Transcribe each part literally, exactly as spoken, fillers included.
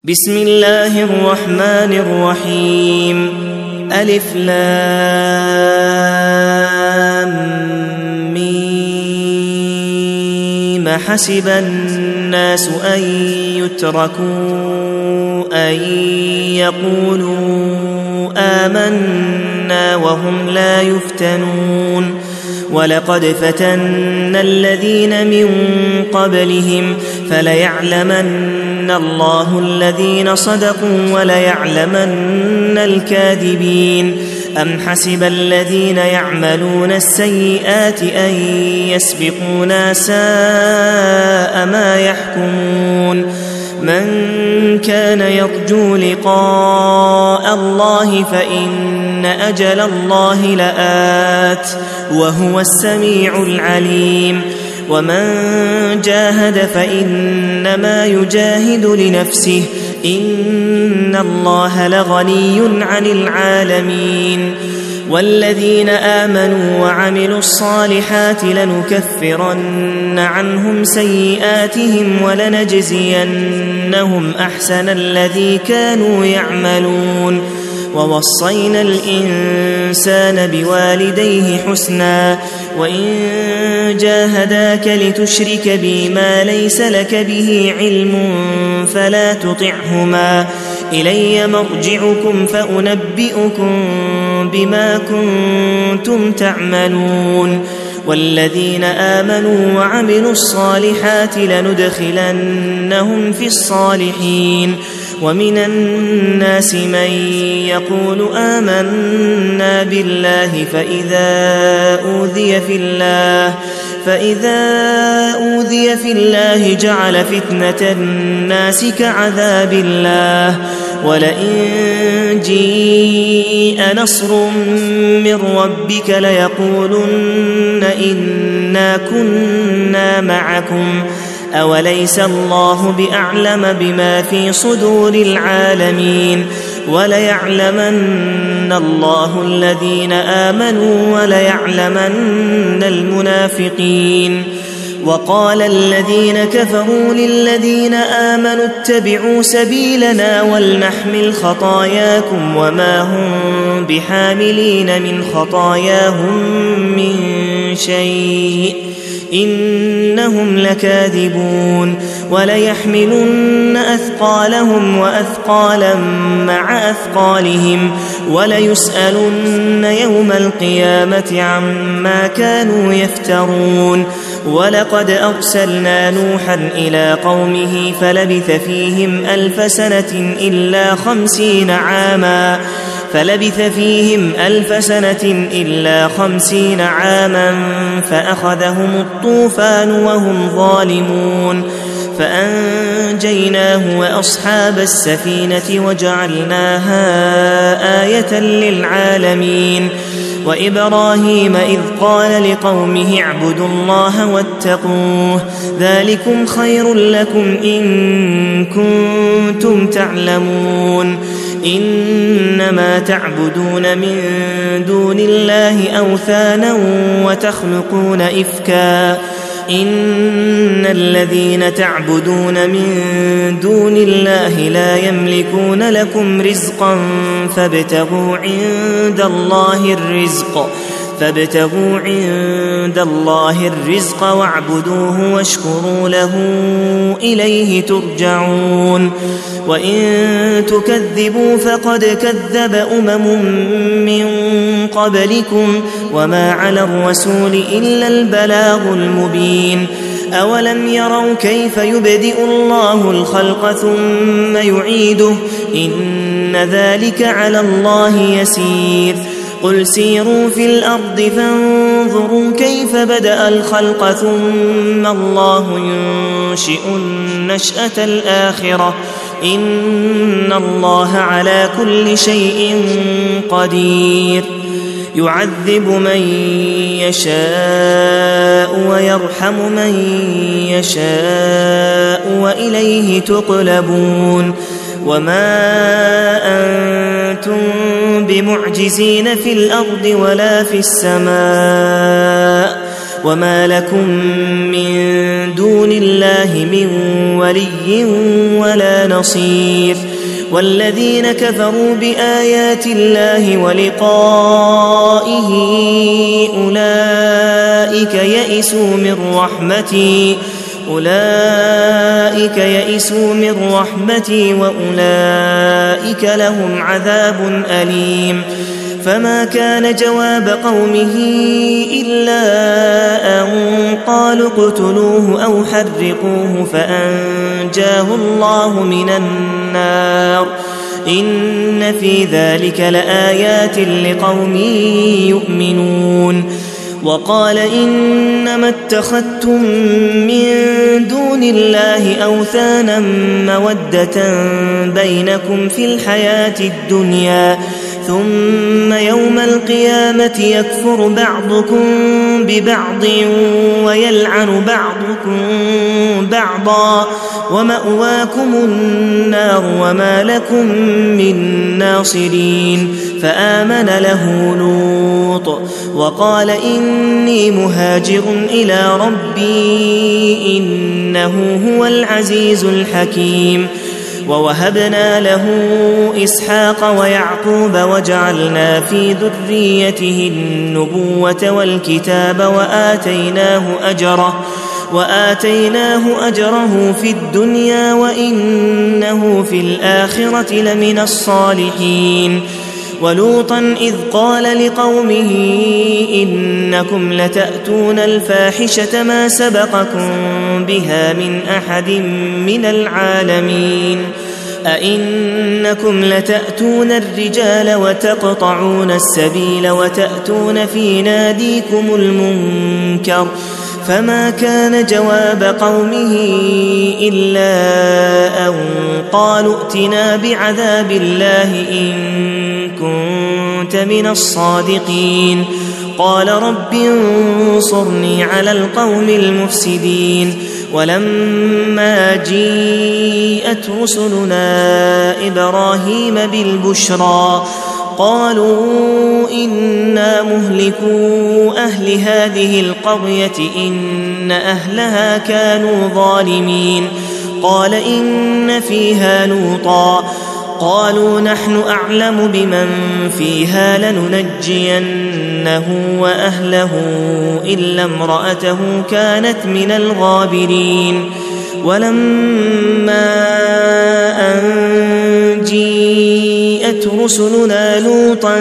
بسم الله الرحمن الرحيم ألف لام ميم حسب الناس أن يتركوا أن يقولوا آمنا وهم لا يفتنون ولقد فتنا الذين من قبلهم فليعلمن الله الذين صدقوا وليعلمن الكاذبين أم حسب الذين يعملون السيئات أن يسبقونا ساء ما يحكمون من كان يرجو لقاء الله فإن أجل الله لآت وهو السميع العليم ومن جاهد فإنما يجاهد لنفسه إن الله لغني عن العالمين والذين آمنوا وعملوا الصالحات لنكفرن عنهم سيئاتهم ولنجزينهم أحسن الذي كانوا يعملون ووصينا الإنسان بوالديه حسنا وإن جاهداك لتشرك بي ما ليس لك به علم فلا تطعهما إلي مرجعكم فأنبئكم بما كنتم تعملون والذين آمنوا وعملوا الصالحات لندخلنهم في الصالحين ومن الناس من يقول آمنا بالله فإذا أوذي في الله فإذا أوذي في الله جعل فتنة الناس كعذاب الله ولئن جيء نصر من ربك ليقولن إنا كنا معكم أوليس الله بأعلم بما في صدور العالمين وليعلمن الله الذين آمنوا وليعلمن المنافقين وقال الذين كفروا للذين آمنوا اتبعوا سبيلنا ولنحمل خطاياكم وما هم بحاملين من خطاياهم من شيء إنهم لكاذبون وليحملن أثقالهم وأثقالا مع أثقالهم وليسألن يوم القيامة عما كانوا يفترون ولقد أرسلنا نوحا إلى قومه فلبث فيهم ألف سنة إلا خمسين عاما فلبث فيهم ألف سنة إلا خمسين عاما فأخذهم الطوفان وهم ظالمون فأنجيناه وأصحاب السفينة وجعلناها آية للعالمين وإبراهيم إذ قال لقومه اعبدوا الله واتقوه ذلكم خير لكم إن كنتم تعلمون إنما تعبدون من دون الله أوثانا وتخلقون إفكا إن الذين تعبدون من دون الله لا يملكون لكم رزقا فابتغوا عند الله الرزق فابتغوا عند الله الرزق واعبدوه واشكروا له إليه ترجعون وإن تكذبوا فقد كذب أمم من قبلكم وما على الرسول إلا البلاغ المبين أولم يروا كيف يبدئ الله الخلق ثم يعيده إن ذلك على الله يسير قل سيروا في الأرض فانظروا كيف بدأ الخلق ثم الله ينشئ النشأة الآخرة إن الله على كل شيء قدير يعذب من يشاء ويرحم من يشاء وإليه تقلبون وما أنتم بمعجزين في الأرض ولا في السماء وما لكم من دون الله من ولي ولا نصير. والذين كفروا بآيات الله ولقائه أولئك يئسوا من رحمتي أولئك يئسوا من رحمتي وأولئك لهم عذاب أليم. فما كان جواب قومه إلا أن قالوا اقتلوه أو حرقوه فأنجاه الله من النار. إن في ذلك لآيات لقوم يؤمنون. وقال إنما اتخذتم من دون الله أوثانا مودة بينكم في الحياة الدنيا ثم يوم القيامة يكفر بعضكم ببعض ويلعن بعضكم بعضا ومأواكم النار وما لكم من ناصرين. فآمن له لوط وقال إني مهاجر إلى ربي إنه هو العزيز الحكيم. ووهبنا له إسحاق ويعقوب وجعلنا في ذريته النبوة والكتاب وآتيناه أجره وآتيناه أجره في الدنيا وإنه في الآخرة لمن الصالحين. ولوطا إذ قال لقومه إنكم لتأتون الفاحشة ما سبقكم بها من أحد من العالمين. أئنكم لتأتون الرجال وتقطعون السبيل وتأتون في ناديكم المنكر. فما كان جواب قومه إلا أن قالوا ائتنا بعذاب الله إن كنت من الصادقين. قال رب انصرني على القوم المفسدين. ولما جيءت رسلنا إبراهيم بالبشرى قالوا إنا مهلكو أهل هذه القرية إن أهلها كانوا ظالمين. قال إن فيها لوطا قالوا نحن أعلم بمن فيها لننجينه وأهله إلا امرأته كانت من الغابرين. ولما أن جيءت رسلنا لوطا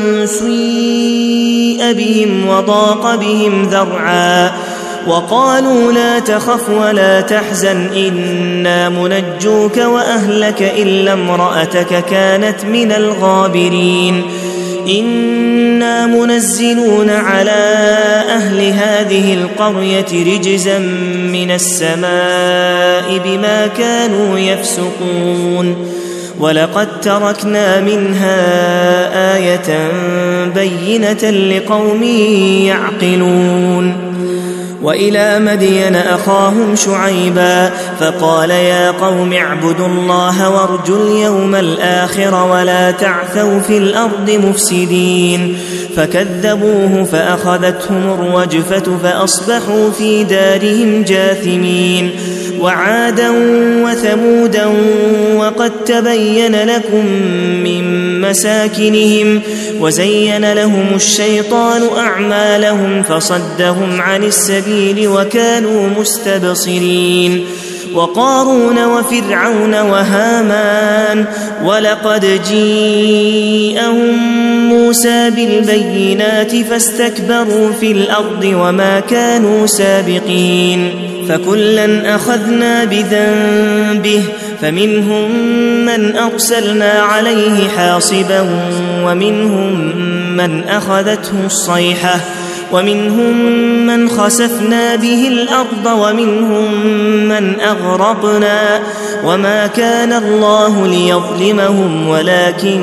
سيء بهم وضاق بهم ذرعا وقالوا لا تخف ولا تحزن إنا منجوك وأهلك إلا امرأتك كانت من الغابرين. إنا منزلون على أهل هذه القرية رجزا من السماء بما كانوا يفسقون. ولقد تركنا منها آية بينة لقوم يعقلون. وإلى مدين أخاهم شعيبا فقال يا قوم اعبدوا الله وارجوا اليوم الآخر ولا تعثوا في الأرض مفسدين. فكذبوه فأخذتهم الرجفة فأصبحوا في دارهم جاثمين. وعادا وثمودا وقد تبين لكم من مساكنهم وزين لهم الشيطان أعمالهم فصدهم عن السبيل وكانوا مستبصرين. وقارون وفرعون وهامان ولقد جيءهم موسى بالبينات فاستكبروا في الأرض وما كانوا سابقين. فكلا أخذنا بذنبه فمنهم من أرسلنا عليه حاصبا ومنهم من أخذته الصيحة ومنهم من خسفنا به الأرض ومنهم من أغرقنا وما كان الله ليظلمهم ولكن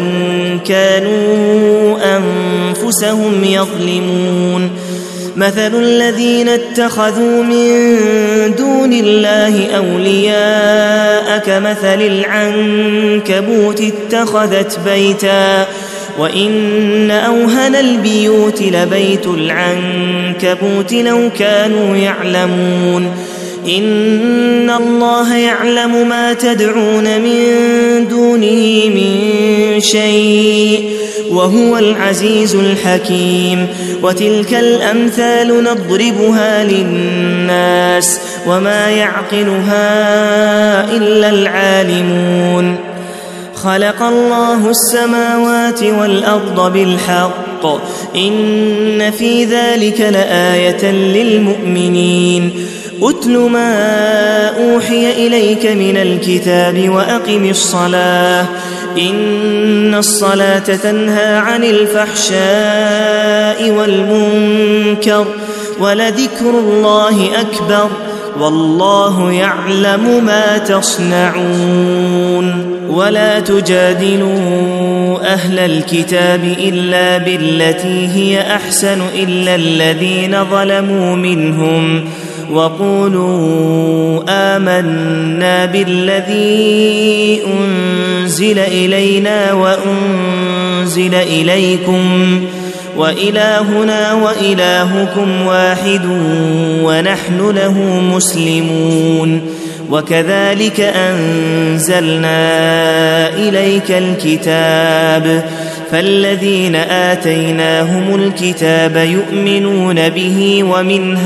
كانوا أنفسهم يظلمون. مثل الذين اتخذوا من دون الله أولياء كمثل العنكبوت اتخذت بيتا وإن أوهن البيوت لبيت العنكبوت لو كانوا يعلمون. إن الله يعلم ما تدعون من دونه من شيء وهو العزيز الحكيم. وتلك الأمثال نضربها للناس وما يعقلها إلا العالمون. خلق الله السماوات والأرض بالحق إن في ذلك لآية للمؤمنين. أتل ما أوحي إليك من الكتاب وأقم الصلاة إن الصلاة تنهى عن الفحشاء والمنكر ولذكر الله أكبر والله يعلم ما تصنعون. ولا تجادلوا أهل الكتاب إلا بالتي هي أحسن إلا الذين ظلموا منهم وقولوا آمنا بالذي أنزل إلينا وأنزل إليكم وإلهنا وإلهكم واحد ونحن له مسلمون. وكذلك أنزلنا إليك الكتاب فالذين آتيناهم الكتاب يؤمنون به ومن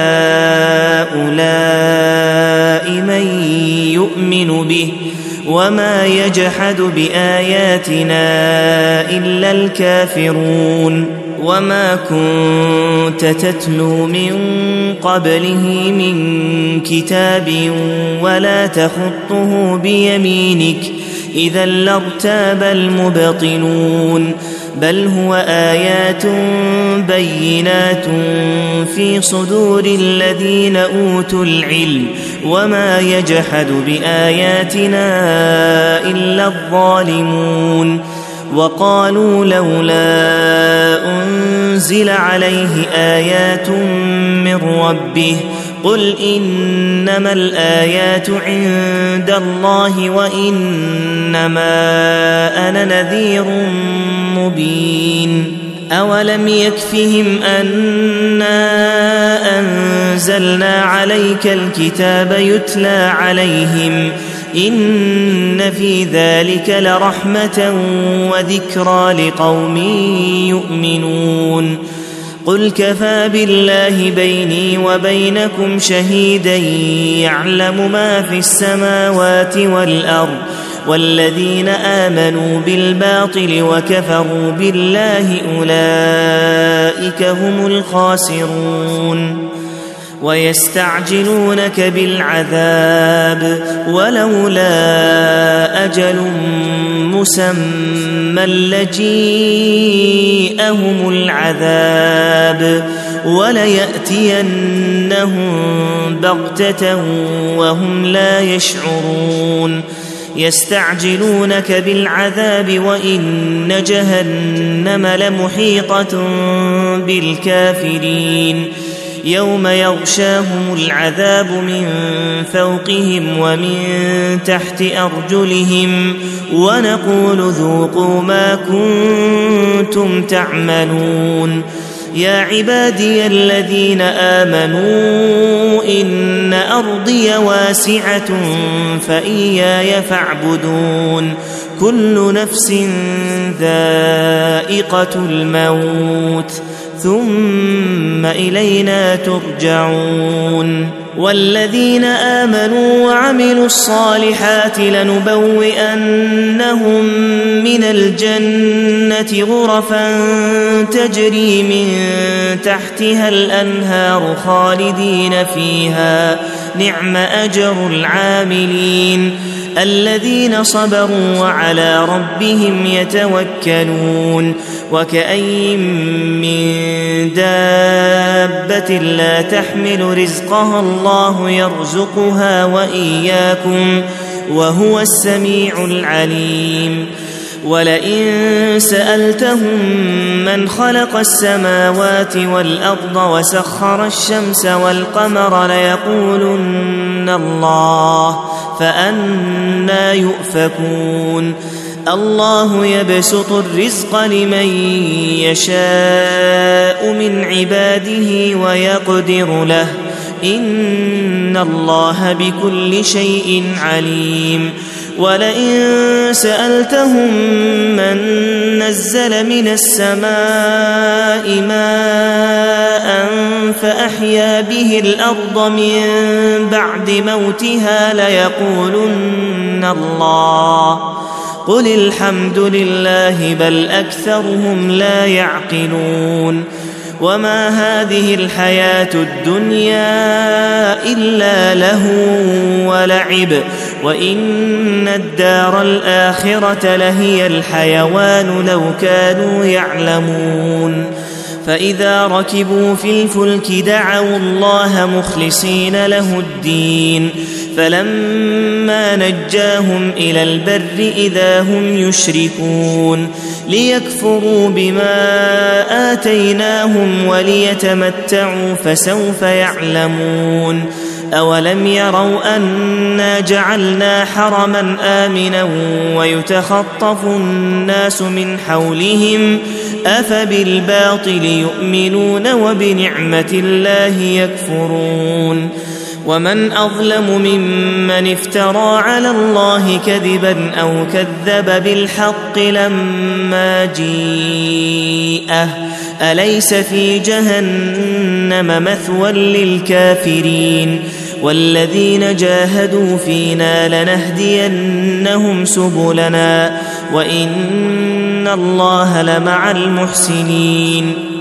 هؤلاء من يؤمن به وما يجحد بآياتنا إلا الكافرون. وما كنت تتلو من قبله من كتاب ولا تخطه بيمينك إذا لارتاب المبطلون بل هو آيات بينات في صدور الذين أوتوا العلم وما يجحد بآياتنا إلا الظالمون. وقالوا لولا أنزل عليه آيات من ربه قل إنما الآيات عند الله وإنما أنا نذير مبين. أولم يكفهم أنا أنزلنا عليك الكتاب يتلى عليهم إن في ذلك لرحمة وذكرى لقوم يؤمنون. قل كفى بالله بيني وبينكم شهيدا يعلم ما في السماوات والأرض والذين آمنوا بالباطل وكفروا بالله أولئك هم الخاسرون. ويستعجلونك بالعذاب ولولا أجل مسمى لجيءهم العذاب وليأتينهم بغتة وهم لا يشعرون. يستعجلونك بالعذاب وإن جهنم لمحيطة بالكافرين يوم يغشاهم العذاب من فوقهم ومن تحت أرجلهم ونقول ذوقوا ما كنتم تعملون. يا عبادي الذين آمنوا إن أرضي واسعة فإياي فاعبدون. كل نفس ذائقة الموت ثم إلينا ترجعون. والذين آمنوا وعملوا الصالحات لنبوئنهم من الجنة غرفا تجري من تحتها الأنهار خالدين فيها نعم أجر العاملين الذين صبروا وعلى ربهم يتوكلون. وكأي من دابة لا تحمل رزقها الله يرزقها وإياكم وهو السميع العليم. ولئن سألتهم من خلق السماوات والأرض وسخر الشمس والقمر ليقولن الله فأنى يؤفكون. الله يبسط الرزق لمن يشاء من عباده ويقدر له إن الله بكل شيء عليم ولئن سألتهم من نزل من السماء ماء فأحيا به الأرض من بعد موتها ليقولن الله قل الحمد لله بل أكثرهم لا يعقلون وما هذه الحياة الدنيا إلا لهو ولعب وإن الدار الآخرة لهي الحيوان لو كانوا يعلمون فإذا ركبوا في الفلك دعوا الله مخلصين له الدين فلما نجاهم إلى البر إذا هم يشركون ليكفروا بما آتيناهم وليتمتعوا فسوف يعلمون أولم يروا أنا جعلنا حرما آمنا ويتخطف الناس من حولهم أفبالباطل يؤمنون وبنعمة الله يكفرون ومن أظلم ممن افترى على الله كذبا أو كذب بالحق لما جيءه أليس في جهنم مثوى للكافرين والذين جاهدوا فينا لنهدينهم سبلنا وإن الله لمع المحسنين